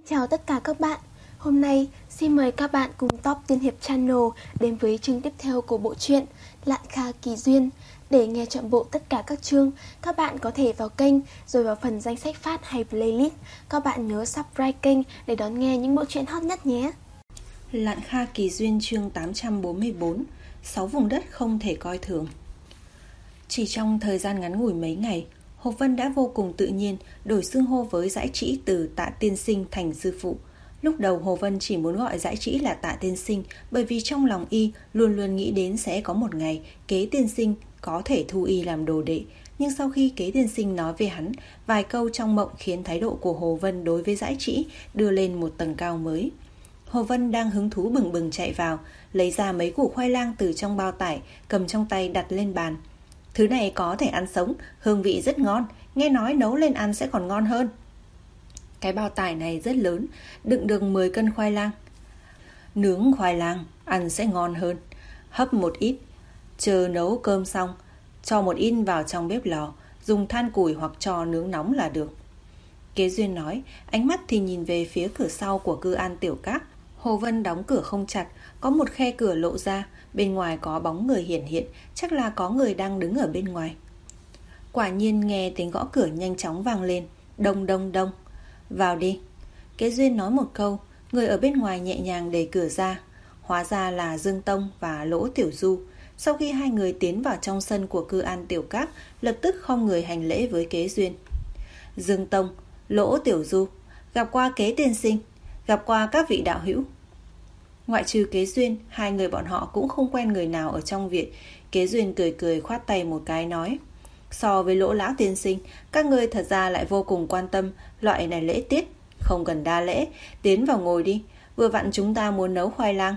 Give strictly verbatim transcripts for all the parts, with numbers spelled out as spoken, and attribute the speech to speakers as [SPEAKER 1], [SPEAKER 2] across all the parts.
[SPEAKER 1] Chào tất cả các bạn. Hôm nay xin mời các bạn cùng Top Tiên Hiệp Channel đến với chương tiếp theo của bộ truyện Lạn Kha Kỳ Duyên. Để nghe trọn bộ tất cả các chương, các bạn có thể vào kênh rồi vào phần danh sách phát hay playlist. Các bạn nhớ subscribe kênh để đón nghe những bộ truyện hot nhất nhé.
[SPEAKER 2] Lạn Kha Kỳ Duyên chương tám trăm bốn mươi bốn. Sáu vùng đất không thể coi thường. Chỉ trong thời gian ngắn ngủi mấy ngày, Hồ Vân đã vô cùng tự nhiên đổi xưng hô với Dãi Trĩ từ Tạ Tiên Sinh thành sư phụ. Lúc đầu Hồ Vân chỉ muốn gọi Dãi Trĩ là Tạ Tiên Sinh, bởi vì trong lòng y luôn luôn nghĩ đến sẽ có một ngày Kế Tiên Sinh có thể thu y làm đồ đệ. Nhưng sau khi Kế Tiên Sinh nói về hắn, vài câu trong mộng khiến thái độ của Hồ Vân đối với Dãi Trĩ đưa lên một tầng cao mới. Hồ Vân đang hứng thú bừng bừng chạy vào, lấy ra mấy củ khoai lang từ trong bao tải, cầm trong tay đặt lên bàn. Thứ này có thể ăn sống, hương vị rất ngon, nghe nói nấu lên ăn sẽ còn ngon hơn. Cái bao tải này rất lớn, đựng được mười cân khoai lang. Nướng khoai lang, ăn sẽ ngon hơn. Hấp một ít, chờ nấu cơm xong, cho một ít vào trong bếp lò, dùng than củi hoặc cho nướng nóng là được. Kế Duyên nói, ánh mắt thì nhìn về phía cửa sau của Cư An Tiểu Các. Hồ Vân đóng cửa không chặt, có một khe cửa lộ ra, bên ngoài có bóng người hiển hiện, chắc là có người đang đứng ở bên ngoài. Quả nhiên nghe tiếng gõ cửa nhanh chóng vang lên, đông đông đông. Vào đi. Kế Duyên nói một câu, người ở bên ngoài nhẹ nhàng đẩy cửa ra. Hóa ra là Dương Tông và Lỗ Tiểu Du. Sau khi hai người tiến vào trong sân của Cư An Tiểu Các, lập tức không người hành lễ với Kế Duyên. Dương Tông, Lỗ Tiểu Du, gặp qua Kế Tiên Sinh, gặp qua các vị đạo hữu. Ngoại trừ Kế Duyên, hai người bọn họ cũng không quen người nào ở trong viện. Kế Duyên cười cười khoát tay một cái nói, so với Lỗ Lão Tiên Sinh, các ngươi thật ra lại vô cùng quan tâm loại này lễ tiết, không cần đa lễ, tiến vào ngồi đi, vừa vặn chúng ta muốn nấu khoai lang.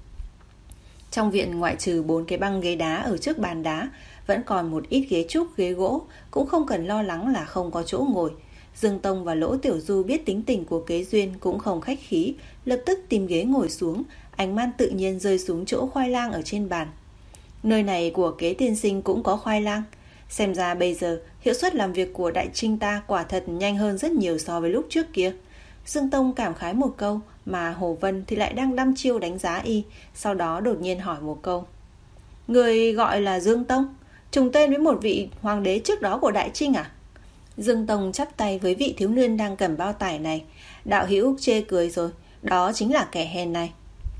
[SPEAKER 2] Trong viện ngoại trừ bốn cái băng ghế đá ở trước bàn đá, vẫn còn một ít ghế trúc, ghế gỗ, cũng không cần lo lắng là không có chỗ ngồi. Dương Tông và Lỗ Tiểu Du biết tính tình của Kế Duyên cũng không khách khí, lập tức tìm ghế ngồi xuống, ánh mắt tự nhiên rơi xuống chỗ khoai lang ở trên bàn. Nơi này của Kế Tiên Sinh cũng có khoai lang. Xem ra bây giờ hiệu suất làm việc của Đại Trinh ta quả thật nhanh hơn rất nhiều so với lúc trước kia. Dương Tông cảm khái một câu, mà Hồ Vân thì lại đang đăm chiêu đánh giá y, sau đó đột nhiên hỏi một câu. Người gọi là Dương Tông, trùng tên với một vị hoàng đế trước đó của Đại Trinh à? Dương Tông chắp tay với vị thiếu niên đang cầm bao tải này. Đạo hữu chê cười rồi, đó chính là kẻ hèn này.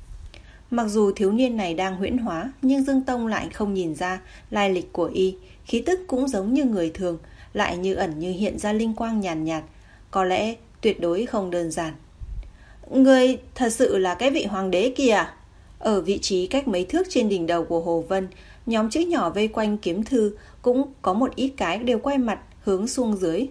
[SPEAKER 2] Mặc dù thiếu niên này đang huyễn hóa, nhưng Dương Tông lại không nhìn ra lai lịch của y, khí tức cũng giống như người thường, lại như ẩn như hiện ra linh quang nhàn nhạt, nhạt, có lẽ tuyệt đối không đơn giản. Người thật sự là cái vị hoàng đế kia. Ở vị trí cách mấy thước trên đỉnh đầu của Hồ Vân, nhóm chữ nhỏ vây quanh kiếm thư cũng có một ít cái đều quay mặt hướng xuống dưới.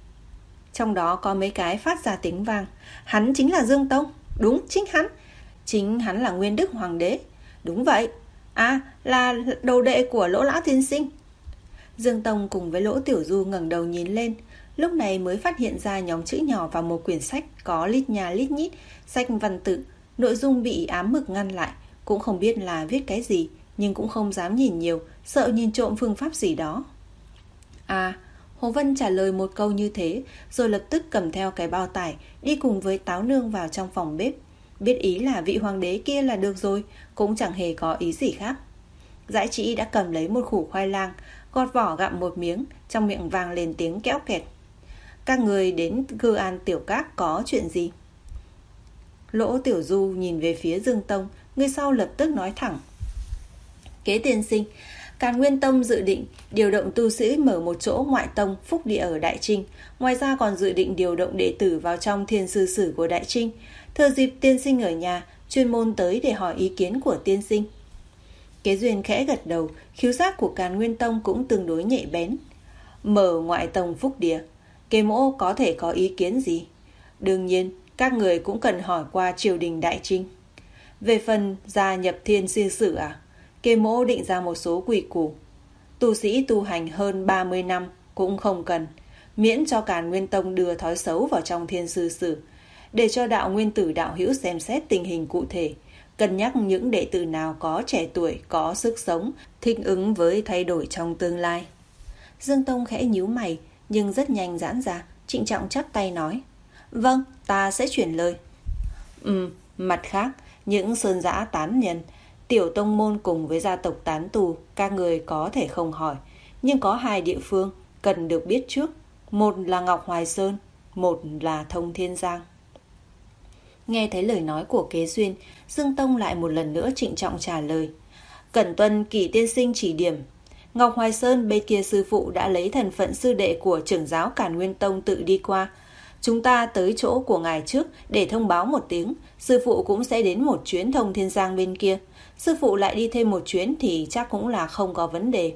[SPEAKER 2] Trong đó có mấy cái phát ra tiếng vang. Hắn chính là Dương Tông. Đúng, chính hắn. Chính hắn là Nguyên Đức Hoàng đế. Đúng vậy. À, là đồ đệ của Lỗ Lão Tiên Sinh. Dương Tông cùng với Lỗ Tiểu Du ngẩng đầu nhìn lên, lúc này mới phát hiện ra nhóm chữ nhỏ vào một quyển sách có lít nhà lít nhít, sách văn tự, nội dung bị ám mực ngăn lại, cũng không biết là viết cái gì, nhưng cũng không dám nhìn nhiều, sợ nhìn trộm phương pháp gì đó. À, Hồ Vân trả lời một câu như thế, rồi lập tức cầm theo cái bao tải, đi cùng với Táo Nương vào trong phòng bếp. Biết ý là vị hoàng đế kia là được rồi, cũng chẳng hề có ý gì khác. Dãi Trĩ đã cầm lấy một củ khoai lang, gọt vỏ gặm một miếng, trong miệng vang lên tiếng kéo kẹt. Các người đến Cư An Tiểu Các có chuyện gì? Lỗ Tiểu Du nhìn về phía Dương Tông, người sau lập tức nói thẳng. Kế Tiên Sinh, Càn Nguyên Tông dự định điều động tu sĩ mở một chỗ ngoại tông phúc địa ở Đại Trinh, ngoài ra còn dự định điều động đệ tử vào trong thiên sư sử của Đại Trinh. Thừa dịp tiên sinh ở nhà, chuyên môn tới để hỏi ý kiến của tiên sinh. Kế Duyên khẽ gật đầu, khiếu giác của Càn Nguyên Tông cũng tương đối nhạy bén. Mở ngoại tông phúc địa, Kế mỗ có thể có ý kiến gì? Đương nhiên, các người cũng cần hỏi qua triều đình Đại Trinh. Về phần gia nhập thiên sư sử à? Kế mỗ định ra một số quy củ. Tu sĩ tu hành hơn ba mươi năm cũng không cần, miễn cho Càn Nguyên Tông đưa thói xấu vào trong thiên sư sử, để cho đạo nguyên tử đạo hữu xem xét tình hình cụ thể, cân nhắc những đệ tử nào có trẻ tuổi, có sức sống, thích ứng với thay đổi trong tương lai. Dương Tông khẽ nhíu mày, nhưng rất nhanh giãn ra, trịnh trọng chắp tay nói. Vâng, ta sẽ chuyển lời. Ừ, mặt khác, những sơn giã tán nhân, tiểu tông môn cùng với gia tộc tán tu, các người có thể không hỏi. Nhưng có hai địa phương cần được biết trước. Một là Ngọc Hoài Sơn, một là Thông Thiên Giang. Nghe thấy lời nói của Kế Duyên, Dương Tông lại một lần nữa trịnh trọng trả lời. Cẩn tuân Kỷ tiên sinh chỉ điểm. Ngọc Hoài Sơn bên kia sư phụ đã lấy thân phận sư đệ của trưởng giáo Càn Nguyên Tông tự đi qua. Chúng ta tới chỗ của ngài trước để thông báo một tiếng, sư phụ cũng sẽ đến một chuyến Thông Thiên Giang bên kia. Sư phụ lại đi thêm một chuyến thì chắc cũng là không có vấn đề.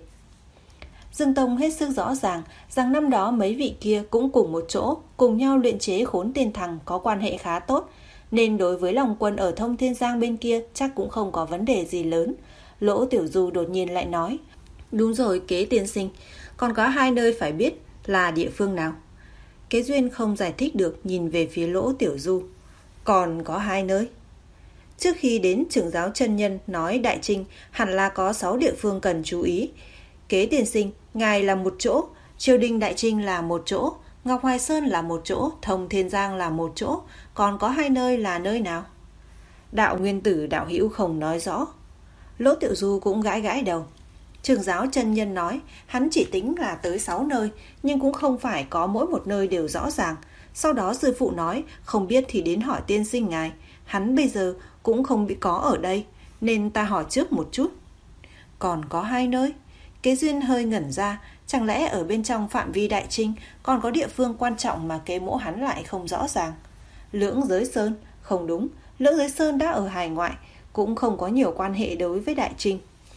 [SPEAKER 2] Dương Tông hết sức rõ ràng rằng năm đó mấy vị kia cũng cùng một chỗ, cùng nhau luyện chế Khốn Tiên Thằng, có quan hệ khá tốt, nên đối với lòng quân ở Thông Thiên Giang bên kia chắc cũng không có vấn đề gì lớn. Lỗ Tiểu Du đột nhiên lại nói, đúng rồi Kế tiên sinh, còn có hai nơi phải biết là địa phương nào. Kế Duyên không giải thích được, nhìn về phía Lỗ Tiểu Du. Còn có hai nơi. Trước khi đến, trưởng giáo chân nhân nói Đại Trinh hẳn là có sáu địa phương cần chú ý. Kế tiên sinh, ngài là một chỗ, Triều Đình Đại Trinh là một chỗ, Ngọc Hoài Sơn là một chỗ, Thông Thiên Giang là một chỗ, còn có hai nơi là nơi nào? Đạo Nguyên Tử đạo hữu không nói rõ. Lỗ Tiểu Du cũng gãi gãi đầu. Trưởng giáo chân nhân nói hắn chỉ tính là tới sáu nơi, nhưng cũng không phải có mỗi một nơi đều rõ ràng. Sau đó sư phụ nói không biết thì đến hỏi tiên sinh ngài. Hắn bây giờ cũng không bị có ở đây, nên ta hỏi trước một chút. Còn có hai nơi. Kế Duyên hơi ngẩn ra, chẳng lẽ ở bên trong phạm vi Đại Trinh còn có địa phương quan trọng mà kế mỗ hắn lại không rõ ràng. Lưỡng Giới Sơn, không đúng, Lưỡng Giới Sơn đã ở hải ngoại, cũng không có nhiều quan hệ đối với Đại Trinh.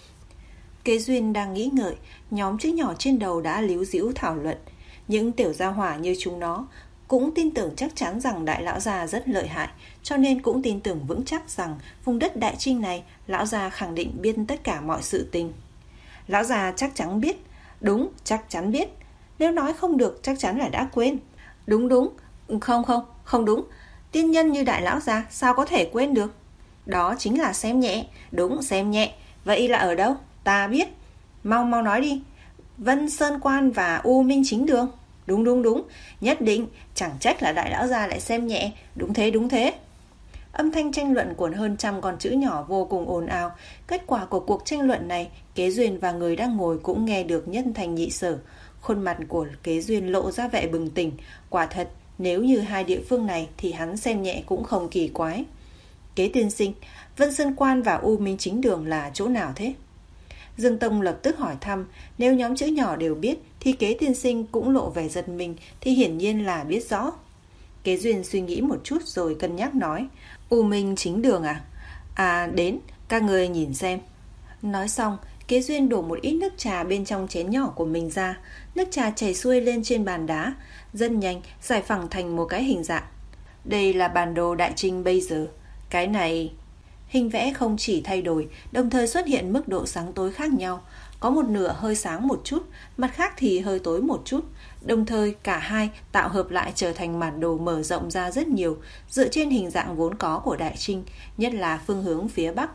[SPEAKER 2] Kế Duyên đang nghĩ ngợi, nhóm chữ nhỏ trên đầu đã líu díu thảo luận. Những tiểu gia hỏa như chúng nó cũng tin tưởng chắc chắn rằng đại lão gia rất lợi hại, cho nên cũng tin tưởng vững chắc rằng vùng đất Đại Trinh này lão gia khẳng định biết tất cả mọi sự tình. Lão già chắc chắn biết. Đúng, chắc chắn biết. Nếu nói không được chắc chắn là đã quên. Đúng đúng, không không, không đúng. Tiên nhân như đại lão già sao có thể quên được? Đó chính là xem nhẹ. Đúng, xem nhẹ. Vậy là ở đâu? Ta biết. Mau mau nói đi. Vân Sơn Quan và U Minh Chính Đường. Đúng đúng đúng, nhất định. Chẳng trách là đại lão già lại xem nhẹ. Đúng thế đúng thế. Âm thanh tranh luận của hơn trăm con chữ nhỏ vô cùng ồn ào. Kết quả của cuộc tranh luận này, Kế Duyên và người đang ngồi cũng nghe được nhất thành nhị sở. Khuôn mặt của Kế Duyên lộ ra vẻ bừng tỉnh. Quả thật, nếu như hai địa phương này thì hắn xem nhẹ cũng không kỳ quái. Kế tiên sinh, Vân Sơn Quan và U Minh Chính Đường là chỗ nào thế? Dương Tông lập tức hỏi thăm. Nếu nhóm chữ nhỏ đều biết thì Kế tiên sinh cũng lộ vẻ giật mình, thì hiển nhiên là biết rõ. Kế Duyên suy nghĩ một chút rồi cân nhắc nói, U Minh Chính Đường à? À đến, các người nhìn xem. Nói xong, Kế Duyên đổ một ít nước trà bên trong chén nhỏ của mình ra. Nước trà chảy xuôi lên trên bàn đá, rất nhanh giải phẳng thành một cái hình dạng. Đây là bản đồ Đại Trinh bây giờ. Cái này... Hình vẽ không chỉ thay đổi, đồng thời xuất hiện mức độ sáng tối khác nhau. Có một nửa hơi sáng một chút, mặt khác thì hơi tối một chút. Đồng thời cả hai tạo hợp lại trở thành bản đồ mở rộng ra rất nhiều, dựa trên hình dạng vốn có của Đại Trinh, nhất là phương hướng phía Bắc.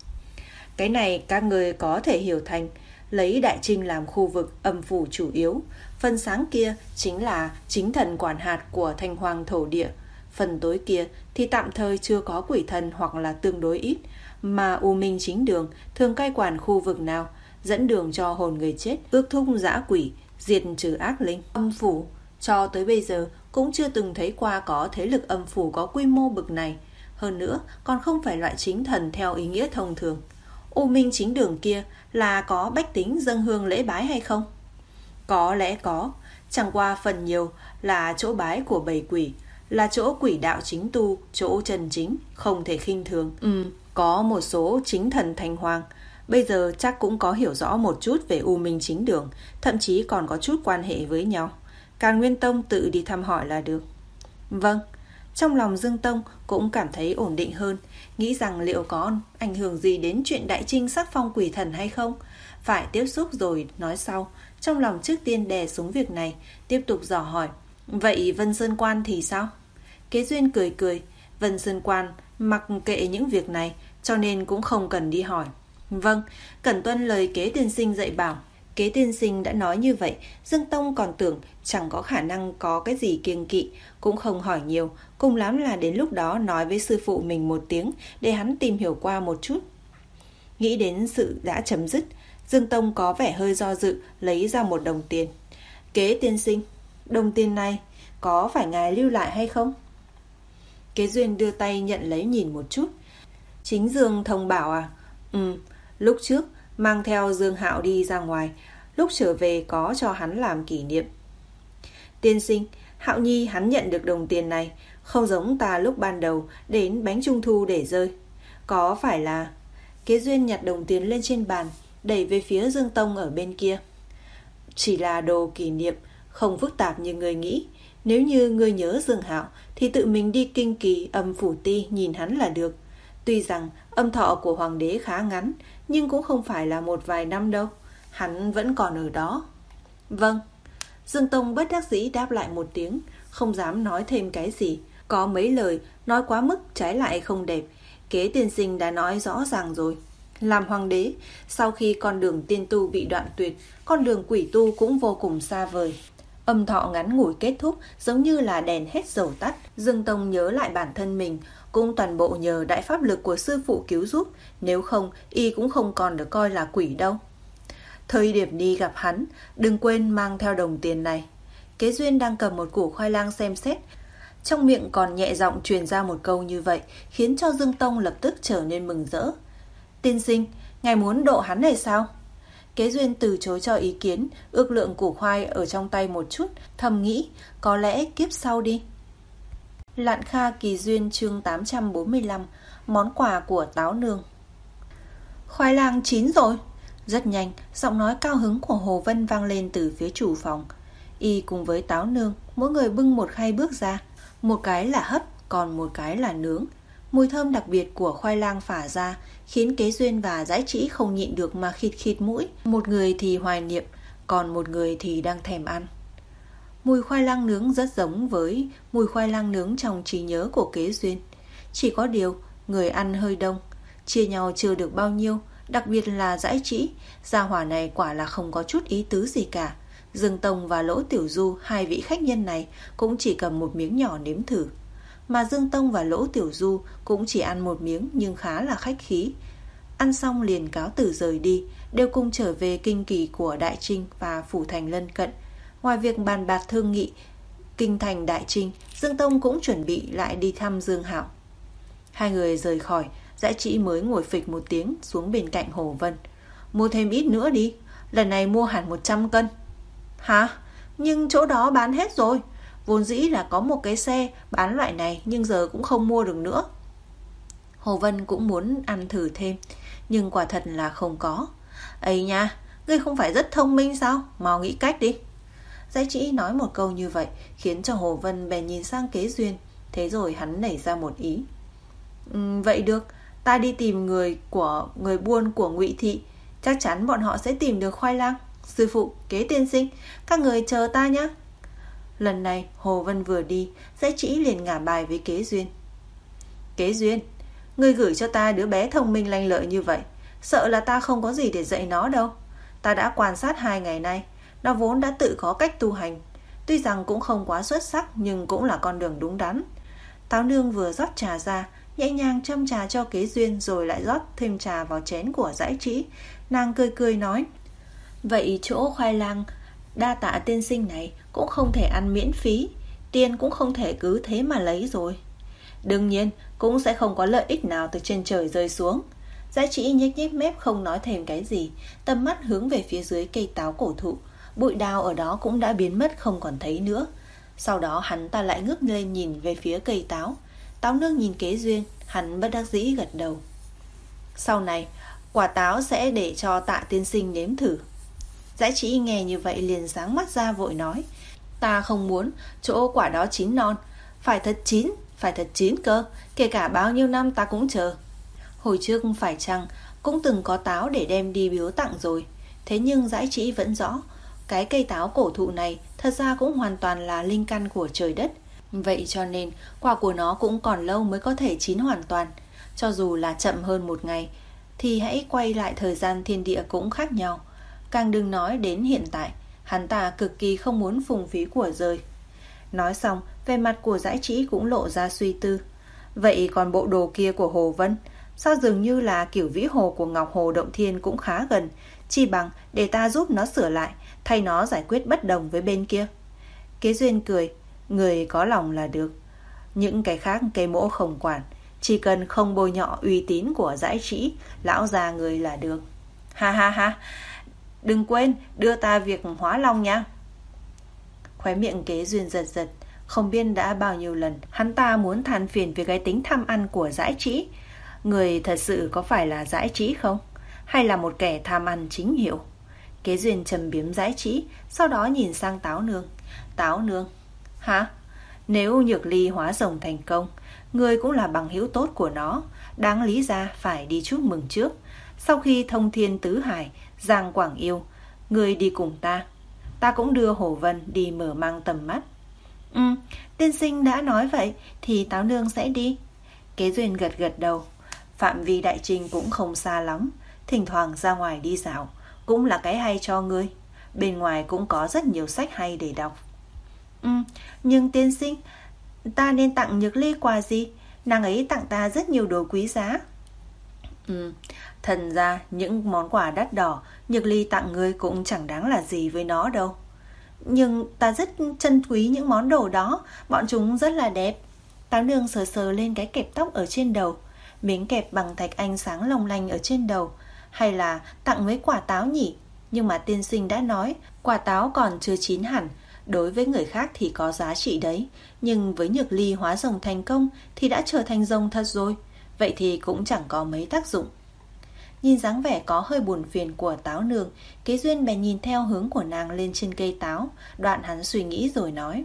[SPEAKER 2] Cái này các người có thể hiểu thành lấy Đại Trinh làm khu vực âm phủ chủ yếu. Phần sáng kia chính là chính thần quản hạt của Thanh Hoàng thổ địa. Phần tối kia thì tạm thời chưa có quỷ thần hoặc là tương đối ít. Mà U Minh Chính Đường thường cai quản khu vực nào, dẫn đường cho hồn người chết, ước thúc dã quỷ, diệt trừ ác linh. Âm phủ cho tới bây giờ cũng chưa từng thấy qua có thế lực âm phủ có quy mô bực này. Hơn nữa còn không phải loại chính thần theo ý nghĩa thông thường. U Minh Chính Đường kia là có bách tính dâng hương lễ bái hay không? Có lẽ có, chẳng qua phần nhiều là chỗ bái của bầy quỷ, là chỗ quỷ đạo chính tu, chỗ chân chính, không thể khinh thường. Ừ, có một số chính thần Thanh Hoàng bây giờ chắc cũng có hiểu rõ một chút về U Minh Chính Đường, thậm chí còn có chút quan hệ với nhau. Càn Nguyên Tông tự đi thăm hỏi là được. Vâng. Trong lòng Dương Tông cũng cảm thấy ổn định hơn, nghĩ rằng liệu có ảnh hưởng gì đến chuyện Đại Trinh sắc phong quỷ thần hay không. Phải tiếp xúc rồi nói sau. Trong lòng trước tiên đè xuống việc này, tiếp tục dò hỏi, vậy Vân Sơn Quan thì sao? Kế Duyên cười cười, Vân Sơn Quan mặc kệ những việc này, cho nên cũng không cần đi hỏi. Vâng, cẩn tuân lời Kế tiên sinh dạy bảo. Kế tiên sinh đã nói như vậy, Dương Tông còn tưởng chẳng có khả năng có cái gì kiêng kỵ, cũng không hỏi nhiều, cùng lắm là đến lúc đó nói với sư phụ mình một tiếng để hắn tìm hiểu qua một chút. Nghĩ đến sự đã chấm dứt, Dương Tông có vẻ hơi do dự, lấy ra một đồng tiền. Kế tiên sinh, đồng tiền này có phải ngài lưu lại hay không? Kế Duyên đưa tay nhận lấy nhìn một chút. Chính Dương thông bảo à? Ừ, lúc trước mang theo Dương Hạo đi ra ngoài, lúc trở về có cho hắn làm kỷ niệm. Tiên sinh, Hạo Nhi hắn nhận được đồng tiền này, không giống ta lúc ban đầu đến bánh trung thu để rơi. Có phải là... Kế Duyên nhặt đồng tiền lên trên bàn, đẩy về phía Dương Tông ở bên kia. Chỉ là đồ kỷ niệm, không phức tạp như người nghĩ. Nếu như ngươi nhớ Dương Hạo thì tự mình đi kinh kỳ âm phủ ti nhìn hắn là được. Tuy rằng âm thọ của hoàng đế khá ngắn, nhưng cũng không phải là một vài năm đâu. Hắn vẫn còn ở đó. Vâng. Dương Tông bất đắc dĩ đáp lại một tiếng, không dám nói thêm cái gì. Có mấy lời nói quá mức trái lại không đẹp. Kế tiên sinh đã nói rõ ràng rồi. Làm hoàng đế, sau khi con đường tiên tu bị đoạn tuyệt, con đường quỷ tu cũng vô cùng xa vời. Âm thọ ngắn ngủi kết thúc giống như là đèn hết dầu tắt. Dương Tông nhớ lại bản thân mình, cũng toàn bộ nhờ đại pháp lực của sư phụ cứu giúp, nếu không y cũng không còn được coi là quỷ đâu. Thời điểm đi gặp hắn, đừng quên mang theo đồng tiền này. Kế Duyên đang cầm một củ khoai lang xem xét, trong miệng còn nhẹ giọng truyền ra một câu như vậy, khiến cho Dương Tông lập tức trở nên mừng rỡ. Tiên sinh, ngài muốn độ hắn hay sao? Kế Duyên từ chối cho ý kiến, ước lượng củ khoai ở trong tay một chút, thầm nghĩ, có lẽ kiếp sau đi. Lạn Kha Kỳ Duyên chương tám trăm bốn mươi lăm, món quà của Táo Nương. Khoai lang chín rồi. Rất nhanh, giọng nói cao hứng của Hồ Vân vang lên từ phía chủ phòng. Y cùng với Táo Nương, mỗi người bưng một khay bước ra. Một cái là hấp, còn một cái là nướng. Mùi thơm đặc biệt của khoai lang phả ra, khiến Kế Duyên và Dãi Trĩ không nhịn được mà khịt khịt mũi. Một người thì hoài niệm, còn một người thì đang thèm ăn. Mùi khoai lang nướng rất giống với mùi khoai lang nướng trong trí nhớ của Kế Duyên. Chỉ có điều, người ăn hơi đông, chia nhau chưa được bao nhiêu, đặc biệt là Dãi Trĩ. Gia hỏa này quả là không có chút ý tứ gì cả. Dương Tông và Lỗ Tiểu Du, hai vị khách nhân này, cũng chỉ cầm một miếng nhỏ nếm thử. Mà Dương Tông và Lỗ Tiểu Du cũng chỉ ăn một miếng nhưng khá là khách khí. Ăn xong liền cáo từ rời đi, đều cùng trở về kinh kỳ của Đại Trinh và phủ thành lân cận. Ngoài việc bàn bạc thương nghị kinh thành Đại Trinh, Dương Tông cũng chuẩn bị lại đi thăm Dương Hạo. Hai người rời khỏi, Dãi Trĩ mới ngồi phịch một tiếng xuống bên cạnh Hồ Vân. Mua thêm ít nữa đi, lần này mua hẳn một trăm cân. Hả? Nhưng chỗ đó bán hết rồi. Vốn dĩ là có một cái xe bán loại này, nhưng giờ cũng không mua được nữa. Hồ Vân cũng muốn ăn thử thêm, nhưng quả thật là không có. Ấy nha, ngươi không phải rất thông minh sao? Mau nghĩ cách đi. Dãi Trĩ nói một câu như vậy, khiến cho Hồ Vân bèn nhìn sang Kế Duyên. Thế rồi hắn nảy ra một ý. Ừ, vậy được, ta đi tìm người của người buôn của Ngụy Thị, chắc chắn bọn họ sẽ tìm được khoai lang. Sư phụ, Kế tiên sinh, các người chờ ta nhé. Lần này Hồ Vân vừa đi, Dãi Trĩ liền ngả bài với Kế Duyên. Kế Duyên, ngươi gửi cho ta đứa bé thông minh lanh lợi như vậy, sợ là ta không có gì để dạy nó đâu. Ta đã quan sát hai ngày nay, nó vốn đã tự có cách tu hành. Tuy rằng cũng không quá xuất sắc, nhưng cũng là con đường đúng đắn. Táo Nương vừa rót trà ra, nhẹ nhàng châm trà cho Kế Duyên, rồi lại rót thêm trà vào chén của Dãi Trĩ. Nàng cười cười nói, vậy chỗ khoai lang đa tạ tiên sinh này cũng không thể ăn miễn phí, tiền cũng không thể cứ thế mà lấy rồi. Đương nhiên cũng sẽ không có lợi ích nào từ trên trời rơi xuống. Dãi Trĩ nhếch nhếch mép không nói thêm cái gì, tầm mắt hướng về phía dưới cây táo cổ thụ. Bụi đào ở đó cũng đã biến mất không còn thấy nữa. Sau đó hắn ta lại ngước lên nhìn về phía cây táo. Táo Nương nhìn Kế Duyên, hắn bất đắc dĩ gật đầu. Sau này quả táo sẽ để cho Tạ tiên sinh nếm thử. Dãi Trĩ nghe như vậy liền sáng mắt ra vội nói, ta không muốn chỗ quả đó chín non, phải thật chín, phải thật chín cơ, kể cả bao nhiêu năm ta cũng chờ. Hồi trước phải chăng cũng từng có táo để đem đi biếu tặng rồi. Thế nhưng Dãi Trĩ vẫn rõ, cái cây táo cổ thụ này thật ra cũng hoàn toàn là linh căn của trời đất. Vậy cho nên quả của nó cũng còn lâu mới có thể chín hoàn toàn. Cho dù là chậm hơn một ngày, thì hãy quay lại thời gian thiên địa cũng khác nhau. Càng đừng nói đến hiện tại, hắn ta cực kỳ không muốn phung phí của rơi. Nói xong, vẻ mặt của Dãi Trĩ cũng lộ ra suy tư. Vậy còn bộ đồ kia của Hồ Vân, sao dường như là kiểu vĩ hồ của Ngọc Hồ Động Thiên cũng khá gần, chi bằng để ta giúp nó sửa lại, thay nó giải quyết bất đồng với bên kia. Kế Duyên cười, người có lòng là được. Những cái khác cây mỗ không quản, chỉ cần không bôi nhọ uy tín của Dãi Trĩ, lão già người là được. Ha ha ha, đừng quên đưa ta việc hóa long nha. Khóe miệng Kế Duyên giật giật, không biết đã bao nhiêu lần hắn ta muốn than phiền về cái tính tham ăn của Dãi Trĩ. Người thật sự có phải là Dãi Trĩ không? Hay là một kẻ tham ăn chính hiệu? Kế Duyên trầm biếm Dãi Trĩ, sau đó nhìn sang Táo Nương. Táo Nương? Hả? Nếu Nhược Ly hóa rồng thành công, người cũng là bằng hữu tốt của nó, đáng lý ra phải đi chúc mừng trước. Sau khi thông thiên tứ hải, Giang Quảng Yêu, người đi cùng ta. Ta cũng đưa Hồ Vân đi mở mang tầm mắt. Ừ, tiên sinh đã nói vậy thì Táo Nương sẽ đi. Kế Duyên gật gật đầu. Phạm vi đại trình cũng không xa lắm, thỉnh thoảng ra ngoài đi dạo cũng là cái hay cho ngươi. Bên ngoài cũng có rất nhiều sách hay để đọc. Ừ, nhưng tiên sinh, ta nên tặng Nhược Ly quà gì? Nàng ấy tặng ta rất nhiều đồ quý giá. Ừ, thật ra những món quà đắt đỏ Nhược Ly tặng ngươi cũng chẳng đáng là gì với nó đâu. Nhưng ta rất trân quý những món đồ đó, bọn chúng rất là đẹp. Táo Nương sờ sờ lên cái kẹp tóc ở trên đầu, miếng kẹp bằng thạch anh sáng long lanh ở trên đầu. Hay là tặng mấy quả táo nhỉ? Nhưng mà tiên sinh đã nói quả táo còn chưa chín hẳn, đối với người khác thì có giá trị đấy, nhưng với Nhược Ly hóa rồng thành công thì đã trở thành rồng thật rồi, vậy thì cũng chẳng có mấy tác dụng. Nhìn dáng vẻ có hơi buồn phiền của Táo Nương, Kế Duyên bèn nhìn theo hướng của nàng lên trên cây táo. Đoạn hắn suy nghĩ rồi nói: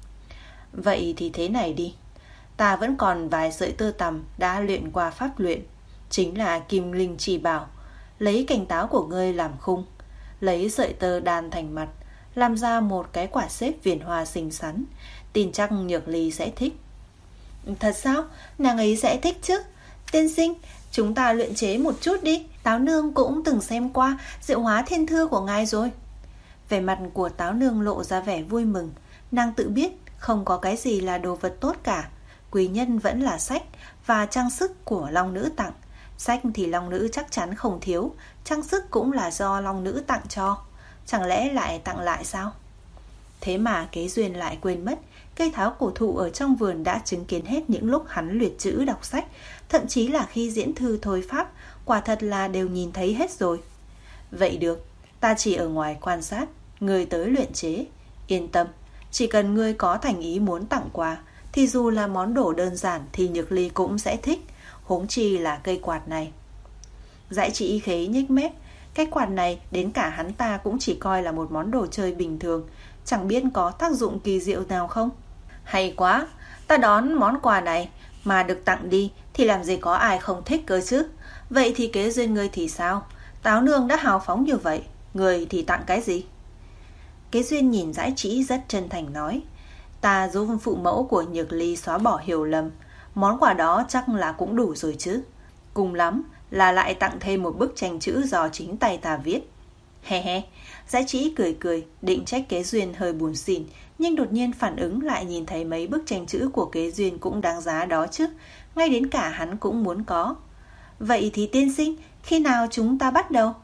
[SPEAKER 2] Vậy thì thế này đi, ta vẫn còn vài sợi tơ tằm đã luyện qua pháp luyện, chính là Kim Linh Chỉ Bảo. Lấy cành táo của ngươi làm khung, lấy sợi tơ đan thành mặt, làm ra một cái quả xếp viền hoa xinh xắn. Tin chắc Nhược Ly sẽ thích. Thật sao? Nàng ấy sẽ thích chứ. Tiên sinh, chúng ta luyện chế một chút đi. Táo Nương cũng từng xem qua Diệu Hóa Thiên Thư của ngài rồi. Vẻ mặt của Táo Nương lộ ra vẻ vui mừng. Nàng tự biết không có cái gì là đồ vật tốt cả, quý nhân vẫn là sách và trang sức của Long Nữ tặng. Sách thì Long Nữ chắc chắn không thiếu, trang sức cũng là do Long Nữ tặng cho, chẳng lẽ lại tặng lại sao? Thế mà Kế Duyên lại quên mất cây tháo cổ thụ ở trong vườn đã chứng kiến hết những lúc hắn luyện chữ đọc sách, thậm chí là khi diễn thư thôi pháp, quả thật là đều nhìn thấy hết rồi. Vậy được, ta chỉ ở ngoài quan sát, ngươi tới luyện chế. Yên tâm, chỉ cần ngươi có thành ý muốn tặng quà, thì dù là món đồ đơn giản thì Nhược Ly cũng sẽ thích, huống chi là cây quạt này. Dãi Trĩ khế nhếch mép, cái quạt này đến cả hắn ta cũng chỉ coi là một món đồ chơi bình thường, chẳng biết có tác dụng kỳ diệu nào không. Hay quá, ta đón món quà này mà được tặng đi thì làm gì có ai không thích cơ chứ. Vậy thì Kế Duyên ngươi thì sao? Táo Nương đã hào phóng như vậy, ngươi thì tặng cái gì? Kế Duyên nhìn Dãi Trĩ rất chân thành nói: Ta giúp phụ mẫu của Nhược Ly xóa bỏ hiểu lầm, món quà đó chắc là cũng đủ rồi chứ. Cùng lắm là lại tặng thêm một bức tranh chữ do chính tay ta viết. He he. Dãi Trĩ cười cười, định trách Kế Duyên hơi buồn xỉn, nhưng đột nhiên phản ứng lại nhìn thấy mấy bức tranh chữ của Kế Duyên cũng đáng giá đó chứ, ngay đến cả hắn cũng muốn có. Vậy thì tiên sinh, khi nào chúng ta bắt đầu?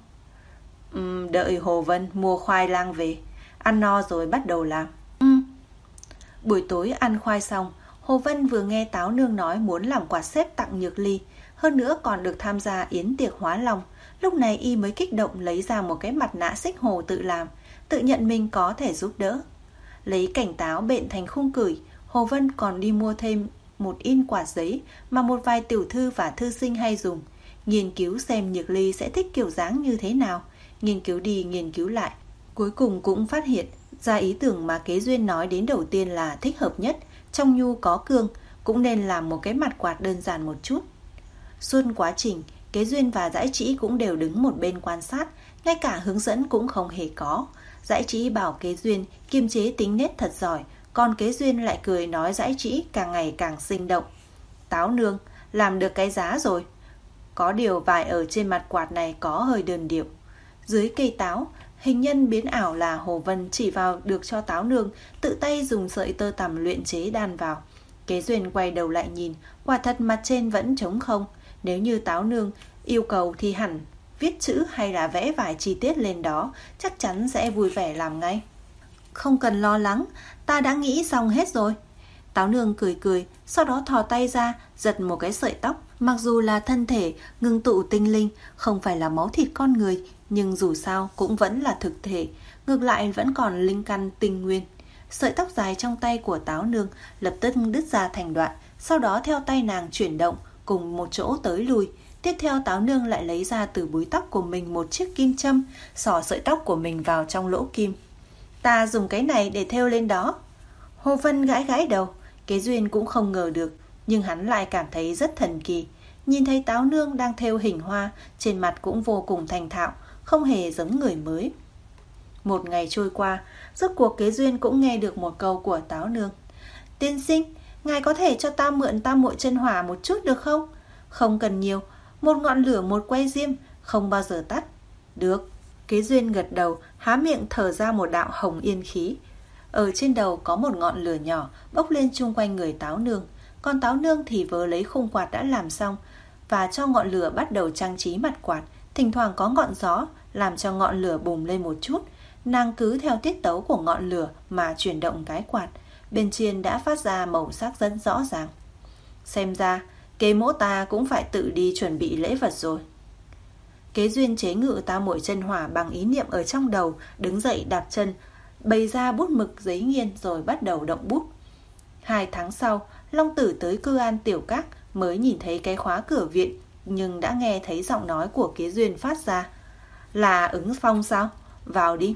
[SPEAKER 2] Uhm, đợi Hồ Vân mua khoai lang về, ăn no rồi bắt đầu làm. Uhm. Buổi tối ăn khoai xong, Hồ Vân vừa nghe Táo Nương nói muốn làm quạt xếp tặng Nhược Ly, hơn nữa còn được tham gia yến tiệc hóa long. Lúc này y mới kích động lấy ra một cái mặt nạ xích hồ tự làm, tự nhận mình có thể giúp đỡ. Lấy cành táo bện thành khung cửi, Hồ Vân còn đi mua thêm một in quạt giấy mà một vài tiểu thư và thư sinh hay dùng, nghiên cứu xem Nhược Ly sẽ thích kiểu dáng như thế nào. Nghiên cứu đi nghiên cứu lại, cuối cùng cũng phát hiện ra ý tưởng mà Kế Duyên nói đến đầu tiên là thích hợp nhất. Trong nhu có cương, cũng nên làm một cái mặt quạt đơn giản một chút. Suốt quá trình, Kế Duyên và Dãi Trĩ cũng đều đứng một bên quan sát, ngay cả hướng dẫn cũng không hề có. Dãi Trĩ bảo Kế Duyên kiềm chế tính nết thật giỏi, còn Kế Duyên lại cười nói Dãi Trĩ càng ngày càng sinh động. Táo Nương, làm được cái giá rồi. Có điều vải ở trên mặt quạt này có hơi đơn điệu. Dưới cây táo, Hình nhân biến ảo là Hồ Vân chỉ vào được cho Táo Nương tự tay dùng sợi tơ tằm luyện chế đan vào. Kế Duyên quay đầu lại nhìn, quả thật mặt trên vẫn trống không. Nếu như Táo Nương yêu cầu thì hẳn viết chữ hay là vẽ vài chi tiết lên đó, chắc chắn sẽ vui vẻ làm ngay. Không cần lo lắng, ta đã nghĩ xong hết rồi. Táo Nương cười cười, sau đó thò tay ra, giật một cái sợi tóc. Mặc dù là thân thể ngưng tụ tinh linh, không phải là máu thịt con người, nhưng dù sao cũng vẫn là thực thể, ngược lại vẫn còn linh căn tinh nguyên. Sợi tóc dài trong tay của Táo Nương lập tức đứt ra thành đoạn, sau đó theo tay nàng chuyển động, cùng một chỗ tới lui. Tiếp theo Táo Nương lại lấy ra từ búi tóc của mình một chiếc kim châm, xỏ sợi tóc của mình vào trong lỗ kim. Ta dùng cái này để thêu lên đó. Hồ Vân gãi gãi đầu, Kế Duyên cũng không ngờ được, nhưng hắn lại cảm thấy rất thần kỳ. Nhìn thấy Táo Nương đang thêu hình hoa, trên mặt cũng vô cùng thành thạo, không hề giống người mới. Một ngày trôi qua, rốt cuộc Kế Duyên cũng nghe được một câu của Táo Nương. Tiên sinh, ngài có thể cho ta mượn tam muội chân hỏa một chút được không? Không cần nhiều, một ngọn lửa một que diêm, không bao giờ tắt. Được. Kế Duyên gật đầu, há miệng thở ra một đạo hồng yên khí. Ở trên đầu có một ngọn lửa nhỏ bốc lên chung quanh người Táo Nương. Còn Táo Nương thì vớ lấy khung quạt đã làm xong và cho ngọn lửa bắt đầu trang trí mặt quạt. Thỉnh thoảng có ngọn gió làm cho ngọn lửa bùng lên một chút. Nàng cứ theo tiết tấu của ngọn lửa mà chuyển động cái quạt. Bên trên đã phát ra màu sắc rất rõ ràng. Xem ra Kế mỗ ta cũng phải tự đi chuẩn bị lễ vật rồi. Kế Duyên chế ngự tam muội chân hỏa bằng ý niệm ở trong đầu, đứng dậy đạp chân, bày ra bút mực giấy nghiên rồi bắt đầu động bút. Hai tháng sau, Long Tử tới Cư An Tiểu Các mới nhìn thấy cái khóa cửa viện, nhưng đã nghe thấy giọng nói của Kế Duyên phát ra. Là Ứng Phong sao? Vào đi.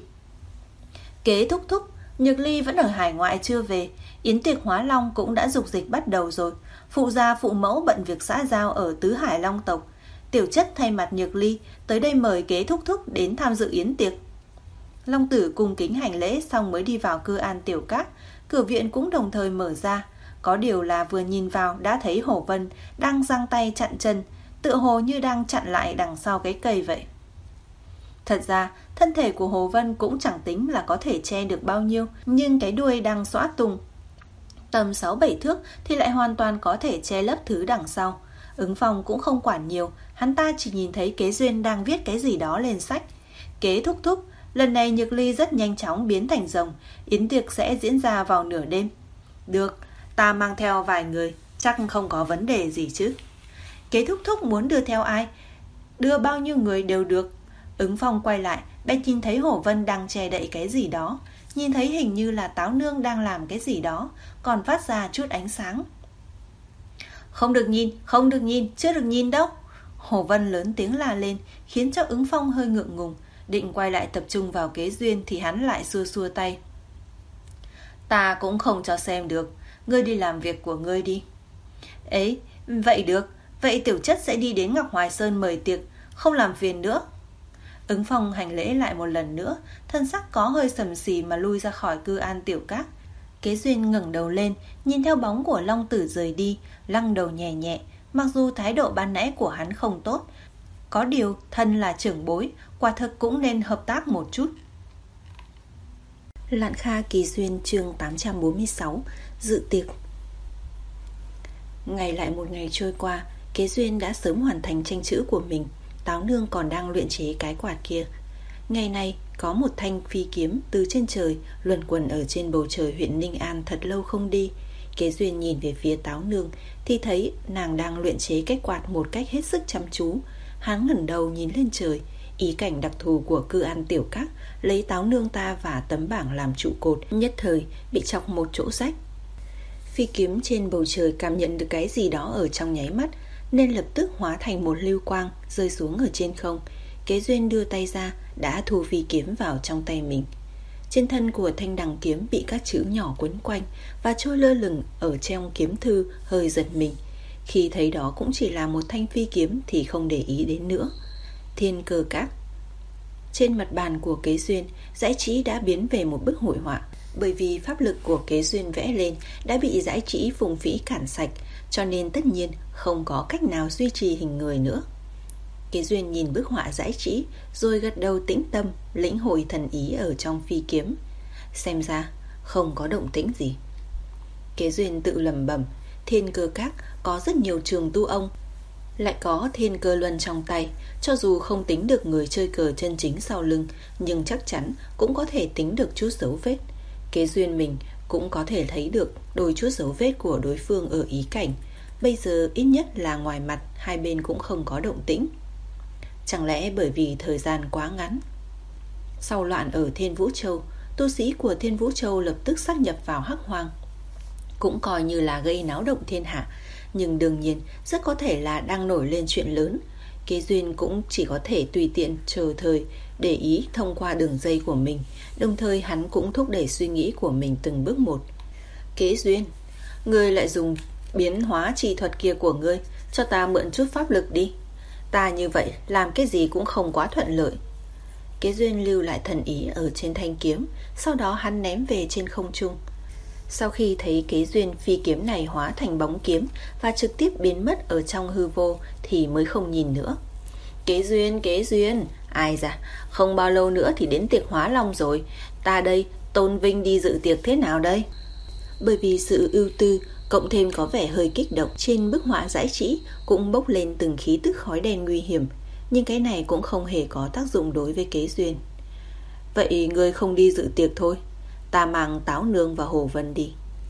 [SPEAKER 2] Kế thúc thúc, Nhược Ly vẫn ở hải ngoại chưa về, yến tiệc Hóa Long cũng đã dục dịch bắt đầu rồi. Phụ gia phụ mẫu bận việc xã giao ở Tứ Hải Long tộc. Tiểu chất thay mặt Nhược Ly tới đây mời Kế thúc thúc đến tham dự yến tiệc. Long Tử cung kính hành lễ xong mới đi vào Cư An Tiểu Các. Cửa viện cũng đồng thời mở ra. Có điều là vừa nhìn vào đã thấy Hồ Vân đang giang tay chặn chân, tựa hồ như đang chặn lại đằng sau cái cây vậy. Thật ra thân thể của Hồ Vân cũng chẳng tính là có thể che được bao nhiêu, nhưng cái đuôi đang xõa tung tầm sáu bảy thước thì lại hoàn toàn có thể che lấp thứ đằng sau. Ứng Phong cũng không quản nhiều, hắn ta chỉ nhìn thấy Kế Duyên đang viết cái gì đó lên sách. Kế thúc thúc, lần này Nhược Ly rất nhanh chóng biến thành rồng, yến tiệc sẽ diễn ra vào nửa đêm. Được, ta mang theo vài người, chắc không có vấn đề gì chứ. Kế thúc thúc muốn đưa theo ai? Đưa bao nhiêu người đều được. Ứng Phong quay lại, bèn nhìn thấy Hồ Vân đang che đậy cái gì đó. Nhìn thấy hình như là Táo Nương đang làm cái gì đó, còn phát ra chút ánh sáng. Không được nhìn, không được nhìn, chưa được nhìn đâu. Hồ Vân lớn tiếng la lên, khiến cho Ứng Phong hơi ngượng ngùng. Định quay lại tập trung vào Kế Duyên thì hắn lại xua xua tay. Ta cũng không cho xem được, ngươi đi làm việc của ngươi đi. Ấy, vậy được, vậy tiểu chất sẽ đi đến Ngọc Hoài Sơn mời tiệc, không làm phiền nữa. Ứng Phong hành lễ lại một lần nữa, thân sắc có hơi sầm xì mà lui ra khỏi Cư An Tiểu Các. Kế Duyên ngẩng đầu lên, nhìn theo bóng của Long Tử rời đi, lắc đầu nhẹ nhẹ. Mặc dù thái độ ban nãy của hắn không tốt, có điều thân là trưởng bối, quả thực cũng nên hợp tác một chút. Lạn Kha Kỳ Duyên chương tám trăm bốn mươi sáu. Dự tiệc. Ngày lại một ngày trôi qua, Kế Duyên đã sớm hoàn thành tranh chữ của mình. Táo Nương còn đang luyện chế cái quạt kia. Ngày nay có một thanh phi kiếm từ trên trời luẩn quẩn ở trên bầu trời huyện Ninh An thật lâu không đi. Kế Duyên nhìn về phía Táo Nương thì thấy nàng đang luyện chế cái quạt một cách hết sức chăm chú. Hắn ngẩng đầu nhìn lên trời. Ý cảnh đặc thù của Cư An Tiểu Các lấy Táo Nương ta và tấm bảng làm trụ cột, nhất thời bị chọc một chỗ rách. Phi kiếm trên bầu trời cảm nhận được cái gì đó ở trong nháy mắt, nên lập tức hóa thành một lưu quang rơi xuống ở trên không. Kế Duyên đưa tay ra, đã thu phi kiếm vào trong tay mình. Trên thân của thanh đằng kiếm bị các chữ nhỏ quấn quanh và trôi lơ lửng ở trong kiếm thư, hơi giật mình. Khi thấy đó cũng chỉ là một thanh phi kiếm thì không để ý đến nữa. Thiên Cơ Các. Trên mặt bàn của Kế Duyên, dãy trĩ đã biến về một bức hội họa. Bởi vì pháp lực của Kế Duyên vẽ lên đã bị dãy trĩ phùng phĩ cản sạch, cho nên tất nhiên không có cách nào duy trì hình người nữa. Kế Duyên nhìn bức họa dãy trĩ, rồi gật đầu tĩnh tâm, lĩnh hội thần ý ở trong phi kiếm. Xem ra không có động tĩnh gì. Kế Duyên tự lẩm bẩm, Thiên Cơ Các có rất nhiều trường tu ông, lại có Thiên Cơ Luân trong tay. Cho dù không tính được người chơi cờ chân chính sau lưng, nhưng chắc chắn cũng có thể tính được chút dấu vết. Kế Duyên mình cũng có thể thấy được đôi chút dấu vết của đối phương ở ý cảnh. Bây giờ ít nhất là ngoài mặt hai bên cũng không có động tĩnh. Chẳng lẽ bởi vì thời gian quá ngắn? Sau loạn ở Thiên Vũ Châu, tu sĩ của Thiên Vũ Châu lập tức sát nhập vào Hắc Hoang, cũng coi như là gây náo động thiên hạ. Nhưng đương nhiên rất có thể là đang nổi lên chuyện lớn. Kế Duyên cũng chỉ có thể tùy tiện chờ thời, để ý thông qua đường dây của mình. Đồng thời hắn cũng thúc đẩy suy nghĩ của mình từng bước một. Kế Duyên, ngươi lại dùng biến hóa chi thuật kia của ngươi, cho ta mượn chút pháp lực đi. Ta như vậy làm cái gì cũng không quá thuận lợi. Kế Duyên lưu lại thần ý ở trên thanh kiếm, sau đó hắn ném về trên không trung. Sau khi thấy Kế Duyên phi kiếm này hóa thành bóng kiếm và trực tiếp biến mất ở trong hư vô thì mới không nhìn nữa. Kế Duyên, Kế Duyên, ai da, không bao lâu nữa thì đến tiệc Hóa Long rồi. Ta đây, tôn vinh đi dự tiệc thế nào đây? Bởi vì sự ưu tư cộng thêm có vẻ hơi kích động, trên bức họa dãy trĩ cũng bốc lên từng khí tức khói đen nguy hiểm. Nhưng cái này cũng không hề có tác dụng đối với Kế Duyên. Vậy ngươi không đi dự tiệc thôi, ta mang Táo Nương và Hồ Vân đi.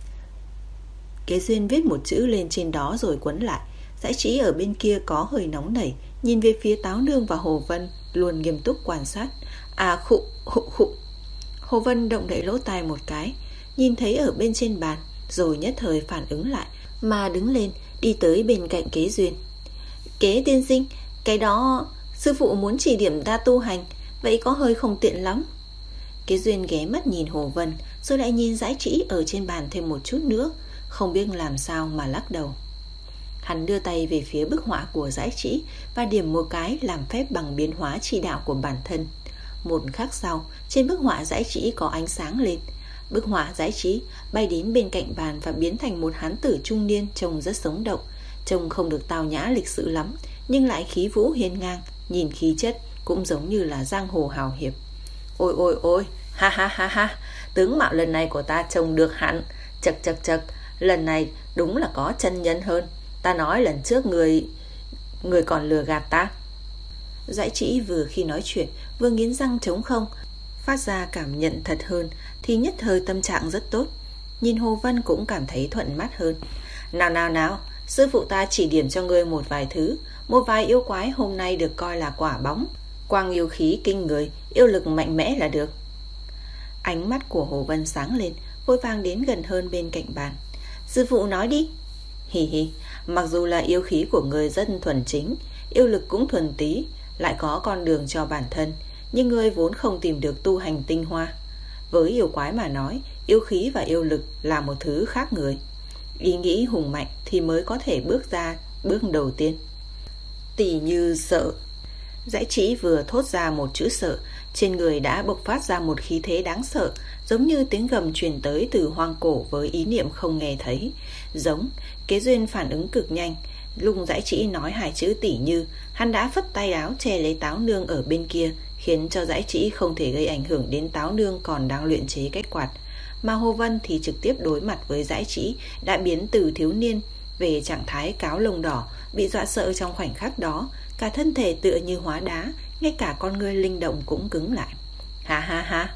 [SPEAKER 2] Kế Duyên viết một chữ lên trên đó rồi quấn lại. Dãy trĩ ở bên kia có hơi nóng nảy, nhìn về phía Táo Nương và Hồ Vân, luôn nghiêm túc quan sát. À khụ khụ khụ. Hồ Vân động đậy lỗ tai một cái, nhìn thấy ở bên trên bàn, rồi nhất thời phản ứng lại, mà đứng lên đi tới bên cạnh Kế Duyên. Kế tiên sinh, cái đó sư phụ muốn chỉ điểm ta tu hành, vậy có hơi không tiện lắm. Kế Duyên ghé mắt nhìn Hồ Vân, rồi lại nhìn dãy trĩ ở trên bàn thêm một chút nữa, không biết làm sao mà lắc đầu. Hắn đưa tay về phía bức họa của dãy trĩ và điểm một cái làm phép bằng biến hóa chi đạo của bản thân. Một khắc sau, trên bức họa dãy trĩ có ánh sáng lên. Bức họa dãy trĩ bay đến bên cạnh bàn và biến thành một hán tử trung niên trông rất sống động. Trông không được tao nhã lịch sự lắm, nhưng lại khí vũ hiên ngang, nhìn khí chất cũng giống như là giang hồ hào hiệp. Ôi ôi ôi, ha ha ha ha, tướng mạo lần này của ta trông được hẳn. Chật chật chật, lần này đúng là có chân nhân hơn. Ta nói lần trước người Người còn lừa gạt ta. Dãy trĩ vừa khi nói chuyện vừa nghiến răng trống không, phát ra cảm nhận thật hơn, thì nhất thời tâm trạng rất tốt. Nhìn Hồ Vân cũng cảm thấy thuận mắt hơn. Nào nào nào, sư phụ ta chỉ điểm cho ngươi một vài thứ. Một vài yêu quái hôm nay được coi là quả bóng, quang yêu khí kinh người, yêu lực mạnh mẽ là được. Ánh mắt của Hồ Vân sáng lên, vội vàng đến gần hơn bên cạnh bàn. Sư phụ nói đi. Hì hì, mặc dù là yêu khí của người rất thuần chính, yêu lực cũng thuần tí, lại có con đường cho bản thân, nhưng ngươi vốn không tìm được tu hành tinh hoa. Với yêu quái mà nói, yêu khí và yêu lực là một thứ khác người. Ý nghĩ hùng mạnh thì mới có thể bước ra bước đầu tiên. Tỉ như sợ. Dãy trĩ vừa thốt ra một chữ sợ, trên người đã bộc phát ra một khí thế đáng sợ, giống như tiếng gầm truyền tới từ hoang cổ với ý niệm không nghe thấy. Giống. Kế Duyên phản ứng cực nhanh. Lúc dãy trĩ nói hai chữ tỉ như, hắn đã phất tay áo che lấy Táo Nương ở bên kia, khiến cho dãy trĩ không thể gây ảnh hưởng đến Táo Nương còn đang luyện chế cách quạt. Mà Hồ Vân thì trực tiếp đối mặt với dãy trĩ, đã biến từ thiếu niên về trạng thái cáo lông đỏ, bị dọa sợ trong khoảnh khắc đó, cả thân thể tựa như hóa đá, ngay cả con ngươi linh động cũng cứng lại. Ha ha ha,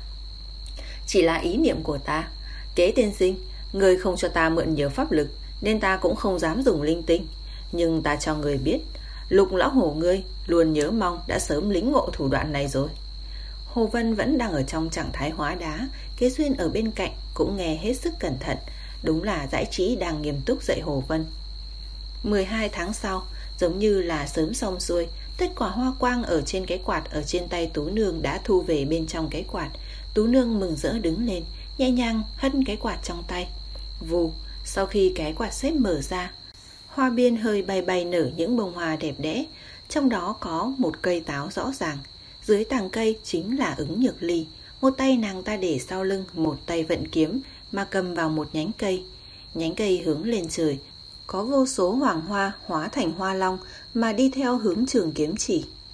[SPEAKER 2] chỉ là ý niệm của ta. Kế tiên sinh, ngươi không cho ta mượn nhiều pháp lực, nên ta cũng không dám dùng linh tinh. Nhưng ta cho người biết, Lục lão hổ ngươi luôn nhớ mong đã sớm lĩnh ngộ thủ đoạn này rồi. Hồ Vân vẫn đang ở trong trạng thái hóa đá. Kế Duyên ở bên cạnh cũng nghe hết sức cẩn thận. Đúng là dãy trĩ đang nghiêm túc dạy Hồ Vân. mười hai tháng sau, giống như là sớm xong xuôi, tất quả hoa quang ở trên cái quạt ở trên tay Tú Nương đã thu về bên trong cái quạt. Tú Nương mừng rỡ đứng lên, nhẹ nhàng hất cái quạt trong tay. Vù, sau khi cái quạt xếp mở ra, hoa biên hơi bay bay nở những bông hoa đẹp đẽ, trong đó có một cây táo rõ ràng. Dưới tàng cây chính là Ứng Nhược Ly. Một tay nàng ta để sau lưng, một tay vận kiếm mà cầm vào một nhánh cây. Nhánh cây hướng lên trời, có vô số hoàng hoa hóa thành hoa long mà đi theo hướng trường kiếm chỉ.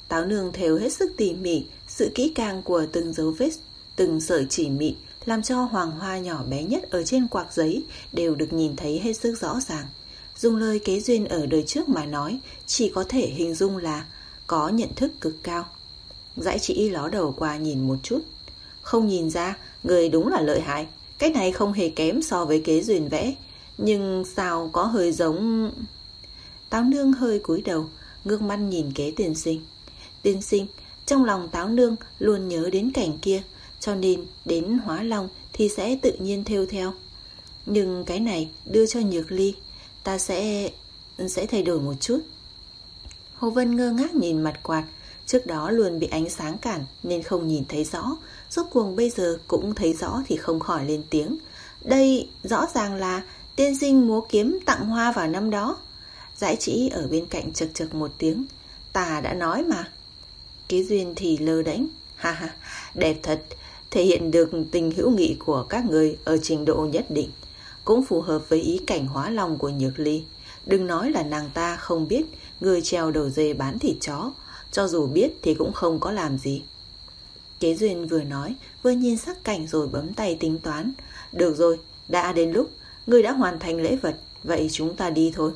[SPEAKER 2] Táo nương thêu hết sức tỉ mỉ, sự kỹ càng của từng dấu vết, từng sợi chỉ mịn, làm cho hoàng hoa nhỏ bé nhất ở trên quạc giấy đều được nhìn thấy hết sức rõ ràng. Dùng lời Kế Duyên ở đời trước mà nói, chỉ có thể hình dung là có nhận thức cực cao. Dãi Trĩ ló đầu qua nhìn một chút. Không nhìn ra, người đúng là lợi hại. Cái này không hề kém so với Kế Duyên vẽ, nhưng sao có hơi giống... Táo nương hơi cúi đầu, ngước mắt nhìn Kế tiên sinh. Tiên sinh, trong lòng Táo nương luôn nhớ đến cảnh kia, cho nên đến hóa long thì sẽ tự nhiên thêu theo. Nhưng cái này đưa cho Nhược Ly, ta sẽ... sẽ thay đổi một chút. Hồ Vân ngơ ngác nhìn mặt quạt, trước đó luôn bị ánh sáng cản nên không nhìn thấy rõ, rốt cuộc bây giờ cũng thấy rõ thì không khỏi lên tiếng. Đây rõ ràng là tiên sinh múa kiếm tặng hoa vào năm đó. Dãi Trĩ ở bên cạnh chực chực một tiếng. Ta đã nói mà. Kế Duyên thì lơ đễnh. Ha ha, đẹp thật, thể hiện được tình hữu nghị của các người ở trình độ nhất định, cũng phù hợp với ý cảnh hóa long của Nhược Ly. Đừng nói là nàng ta không biết người treo đầu dê bán thịt chó, cho dù biết thì cũng không có làm gì. Kế Duyên vừa nói vừa nhìn sắc cảnh rồi bấm tay tính toán. Được rồi, đã đến lúc, người đã hoàn thành lễ vật, vậy chúng ta đi thôi.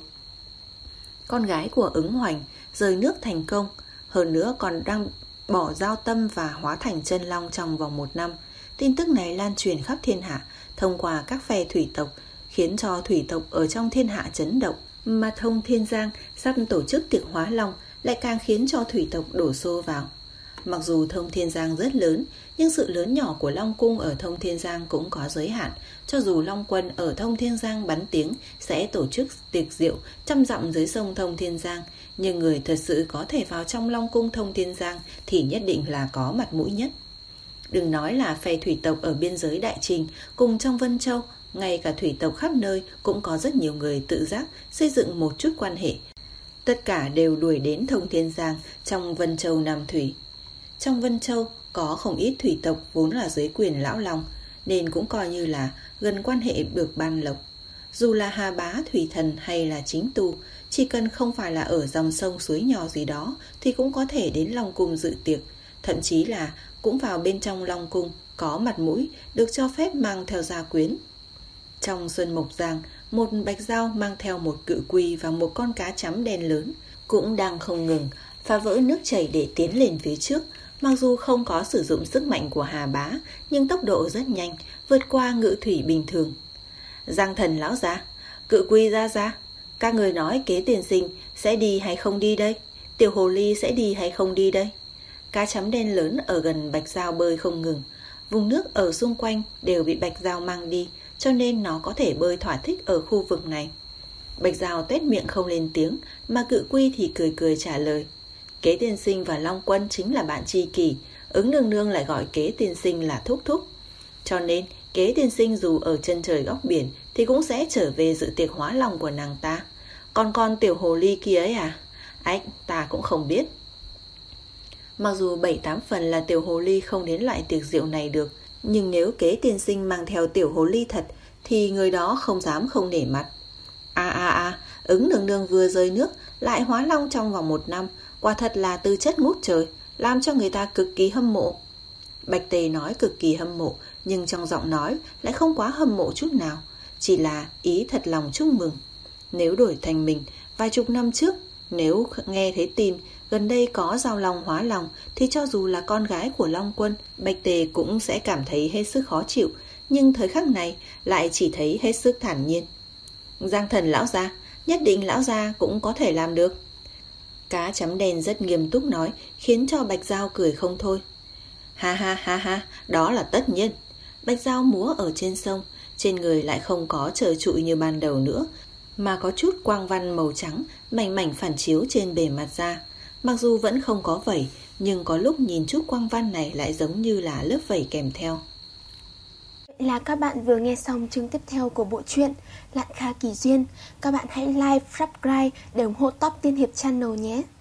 [SPEAKER 2] Con gái của Ứng Hoành rời nước thành công, hơn nữa còn đang bỏ dao tâm và hóa thành chân long trong vòng một năm. Tin tức này lan truyền khắp thiên hạ thông qua các phe thủy tộc, khiến cho thủy tộc ở trong thiên hạ chấn động. Mà Thông Thiên Giang sắp tổ chức tiệc hóa long lại càng khiến cho thủy tộc đổ xô vào. Mặc dù Thông Thiên Giang rất lớn, nhưng sự lớn nhỏ của Long Cung ở Thông Thiên Giang cũng có giới hạn. Cho dù Long Quân ở Thông Thiên Giang bắn tiếng sẽ tổ chức tiệc rượu trăm dặm dưới sông Thông Thiên Giang, nhưng người thật sự có thể vào trong Long Cung Thông Thiên Giang thì nhất định là có mặt mũi nhất. Đừng nói là phe thủy tộc ở biên giới Đại Trình cùng trong Vân Châu, ngay cả thủy tộc khắp nơi cũng có rất nhiều người tự giác xây dựng một chút quan hệ. Tất cả đều đuổi đến Thông Thiên Giang trong Vân Châu Nam Thủy. Trong Vân Châu có không ít thủy tộc vốn là dưới quyền lão long, nên cũng coi như là gần quan hệ được ban lộc. Dù là Hà Bá, Thủy Thần hay là Chính Tu, chỉ cần không phải là ở dòng sông suối nhỏ gì đó thì cũng có thể đến Long Cung dự tiệc. Thậm chí là cũng vào bên trong Long Cung có mặt mũi, được cho phép mang theo gia quyến. Trong Xuân Mộc Giang, một bạch dao mang theo một cự quy và một con cá chấm đen lớn cũng đang không ngừng phá vỡ nước chảy để tiến lên phía trước. Mặc dù không có sử dụng sức mạnh của Hà Bá, nhưng tốc độ rất nhanh, vượt qua ngự thủy bình thường. Giang Thần lão gia, cự quy ra ra, các người nói Kế tiên sinh sẽ đi hay không đi đây? Tiểu hồ ly sẽ đi hay không đi đây? Cá chấm đen lớn ở gần bạch dao bơi không ngừng. Vùng nước ở xung quanh đều bị bạch dao mang đi, cho nên nó có thể bơi thỏa thích ở khu vực này. Bạch dao tuét miệng không lên tiếng, mà cự quy thì cười cười trả lời. Kế tiên sinh và Long Quân chính là bạn tri kỷ, Ứng nương nương lại gọi Kế tiên sinh là thúc thúc. Cho nên Kế tiên sinh dù ở chân trời góc biển thì cũng sẽ trở về dự tiệc hóa long của nàng ta. Còn con tiểu hồ ly kia ấy à? Ách, ta cũng không biết. Mặc dù bảy tám phần là tiểu hồ ly không đến loại tiệc rượu này được, nhưng nếu Kế tiên sinh mang theo tiểu hồ ly thật thì người đó không dám không nể mặt. À à à, Ứng nương nương vừa rơi nước lại hóa long trong vòng một năm, quả thật là tư chất ngút trời, làm cho người ta cực kỳ hâm mộ. Bạch Tề nói cực kỳ hâm mộ, nhưng trong giọng nói lại không quá hâm mộ chút nào, chỉ là ý thật lòng chúc mừng. Nếu đổi thành mình, vài chục năm trước, nếu nghe thấy tin gần đây có giao long hóa long, thì cho dù là con gái của Long Quân, Bạch Tề cũng sẽ cảm thấy hết sức khó chịu, nhưng thời khắc này lại chỉ thấy hết sức thản nhiên. Giang Thần lão gia, nhất định lão gia cũng có thể làm được. Cá chấm đen rất nghiêm túc nói, khiến cho Bạch Dao cười không thôi. Ha ha ha ha, đó là tất nhiên. Bạch Dao múa ở trên sông, trên người lại không có trơ trụi như ban đầu nữa, mà có chút quang văn màu trắng mảnh mảnh phản chiếu trên bề mặt da. Mặc dù vẫn không có vẩy, nhưng có lúc nhìn chút quang văn này lại giống như là lớp vẩy kèm theo.
[SPEAKER 1] Là các bạn vừa nghe xong chương tiếp theo của bộ truyện Lạn Kha Kỳ Duyên. Các bạn hãy like, subscribe để ủng hộ Top Tiên Hiệp Channel nhé.